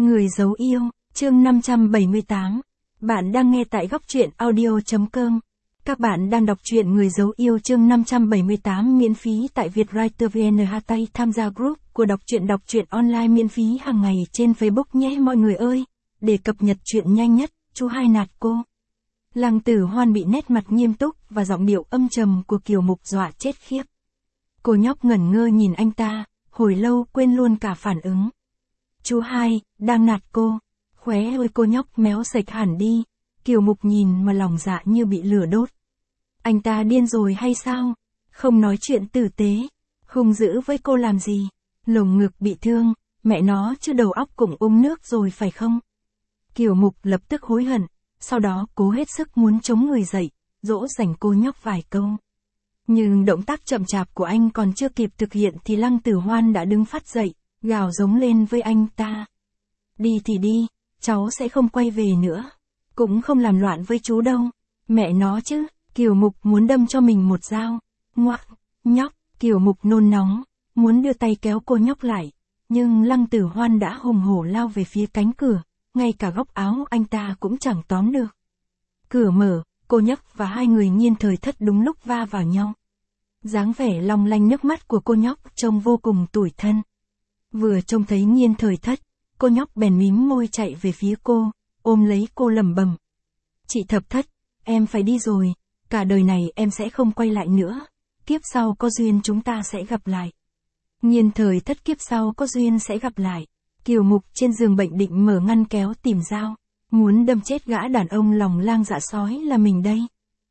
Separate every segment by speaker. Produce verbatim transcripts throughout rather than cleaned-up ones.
Speaker 1: Người giấu yêu, chương năm trăm bảy mươi tám. Bạn đang nghe tại góc truyện audio.com. Các bạn đang đọc truyện Người giấu yêu chương năm trăm bảy mươi tám miễn phí tại Vietwriter vê en. Hashtag tham gia group của đọc truyện đọc truyện online miễn phí hàng ngày trên Facebook nhé mọi người ơi. Để cập nhật truyện nhanh nhất, chú hai nạt cô. Lăng Tử Hoan bị nét mặt nghiêm túc và giọng điệu âm trầm của Kiều Mục dọa chết khiếp. Cô nhóc ngẩn ngơ nhìn anh ta, hồi lâu quên luôn cả phản ứng. Chú hai, đang nạt cô. Khóe ơi cô nhóc méo sạch hẳn đi. Kiều Mục nhìn mà lòng dạ như bị lửa đốt. Anh ta điên rồi hay sao? Không nói chuyện tử tế. Hung dữ với cô làm gì? Lồng ngực bị thương, mẹ nó chứ đầu óc cũng uống nước rồi phải không? Kiều Mục lập tức hối hận, sau đó cố hết sức muốn chống người dậy, dỗ dành cô nhóc vài câu. Nhưng động tác chậm chạp của anh còn chưa kịp thực hiện thì Lăng Tử Hoan đã đứng phát dậy, gào giống lên với anh ta. Đi thì đi, cháu sẽ không quay về nữa. Cũng không làm loạn với chú đâu. Mẹ nó chứ, Kiều Mục muốn đâm cho mình một dao. Ngoặc, nhóc, Kiều Mục nôn nóng, muốn đưa tay kéo cô nhóc lại. Nhưng Lăng Tử Hoan đã hùng hổ lao về phía cánh cửa, ngay cả góc áo anh ta cũng chẳng tóm được. Cửa mở, cô nhóc và hai người Nhiên Thời Thất đúng lúc va vào nhau. Dáng vẻ long lanh nước mắt của cô nhóc trông vô cùng tủi thân. Vừa trông thấy Nhiên Thời Thất, cô nhóc bèn mím môi chạy về phía cô, ôm lấy cô lẩm bẩm. Chị Thập Thất, em phải đi rồi, cả đời này em sẽ không quay lại nữa, kiếp sau có duyên chúng ta sẽ gặp lại. Nhiên Thời Thất kiếp sau có duyên sẽ gặp lại. Kiều Mục trên giường bệnh định mở ngăn kéo tìm dao, muốn đâm chết gã đàn ông lòng lang dạ sói là mình đây.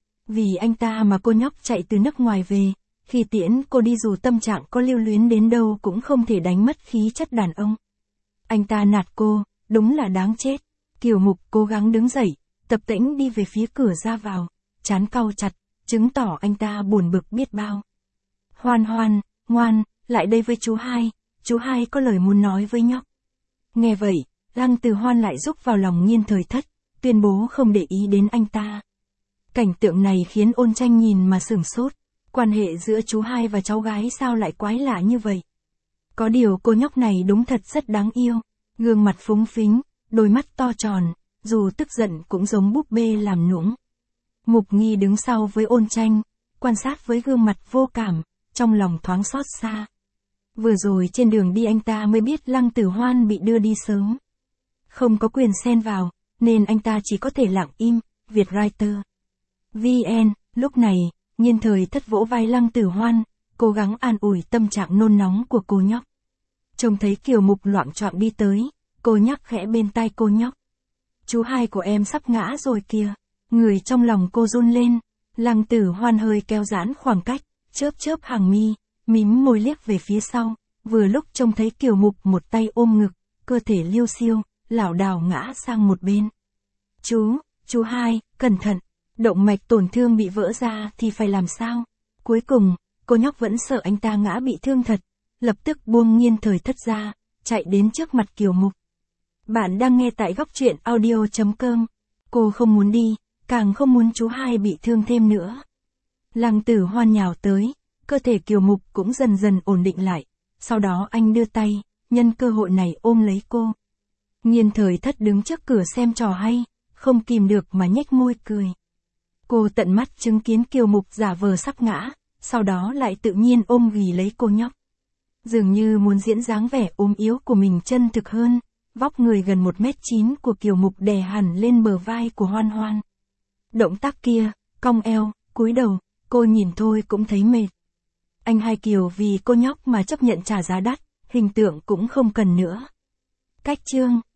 Speaker 1: Vì anh ta mà cô nhóc chạy từ nước ngoài về, khi tiễn cô đi dù tâm trạng có lưu luyến đến đâu cũng không thể đánh mất khí chất đàn ông. Anh ta nạt cô, đúng là đáng chết. Kiều Mục cố gắng đứng dậy, tập tễnh đi về phía cửa ra vào, trán cau chặt, chứng tỏ anh ta buồn bực biết bao. Hoan Hoan, ngoan, lại đây với chú hai, chú hai có lời muốn nói với nhóc. Nghe vậy, Lăng Tử Hoan lại rúc vào lòng Nhiên Thời Thất, tuyên bố không để ý đến anh ta. Cảnh tượng này khiến Ôn Tranh nhìn mà sửng sốt, quan hệ giữa chú hai và cháu gái sao lại quái lạ như vậy. Có điều cô nhóc này đúng thật rất đáng yêu, gương mặt phúng phính, đôi mắt to tròn, dù tức giận cũng giống búp bê làm nũng. Mục Nghi đứng sau với Ôn Tranh, quan sát với gương mặt vô cảm, trong lòng thoáng xót xa. Vừa rồi trên đường đi anh ta mới biết Lăng Tử Hoan bị đưa đi sớm. Không có quyền xen vào, nên anh ta chỉ có thể lặng im. Vietwriter vê en. Lúc này, Nhiên Thời Thất vỗ vai Lăng Tử Hoan, cố gắng an ủi tâm trạng nôn nóng của cô nhóc. Trông thấy Kiều Mục loạng choạng đi tới, cô nhắc khẽ bên tai cô nhóc. Chú hai của em sắp ngã rồi kìa. Người trong lòng cô run lên. Lăng Tử Hoan hơi kéo giãn khoảng cách, chớp chớp hàng mi, mím môi liếc về phía sau, vừa lúc trông thấy Kiều Mục một tay ôm ngực, cơ thể liêu xiêu, lảo đảo ngã sang một bên. Chú, chú hai, cẩn thận, động mạch tổn thương bị vỡ ra thì phải làm sao? Cuối cùng, cô nhóc vẫn sợ anh ta ngã bị thương thật, lập tức buông Nhiên Thời Thất ra, chạy đến trước mặt Kiều Mục. Bạn đang nghe tại góc truyện audio.com. Cô không muốn đi, càng không muốn chú hai bị thương thêm nữa. Lăng Tử Hoan nhào tới, cơ thể Kiều Mục cũng dần dần ổn định lại, sau đó anh đưa tay, nhân cơ hội này ôm lấy cô. Nhiên Thời Thất đứng trước cửa xem trò hay, không kìm được mà nhếch môi cười. Cô tận mắt chứng kiến Kiều Mục giả vờ sắp ngã, sau đó lại tự nhiên ôm ghì lấy cô nhóc. Dường như muốn diễn dáng vẻ ốm yếu của mình chân thực hơn, vóc người gần một mét chín của Kiều Mục đè hẳn lên bờ vai của Hoan Hoan. Động tác kia, cong eo, cúi đầu, cô nhìn thôi cũng thấy mệt. Anh hai Kiều vì cô nhóc mà chấp nhận trả giá đắt, hình tượng cũng không cần nữa. Cách chương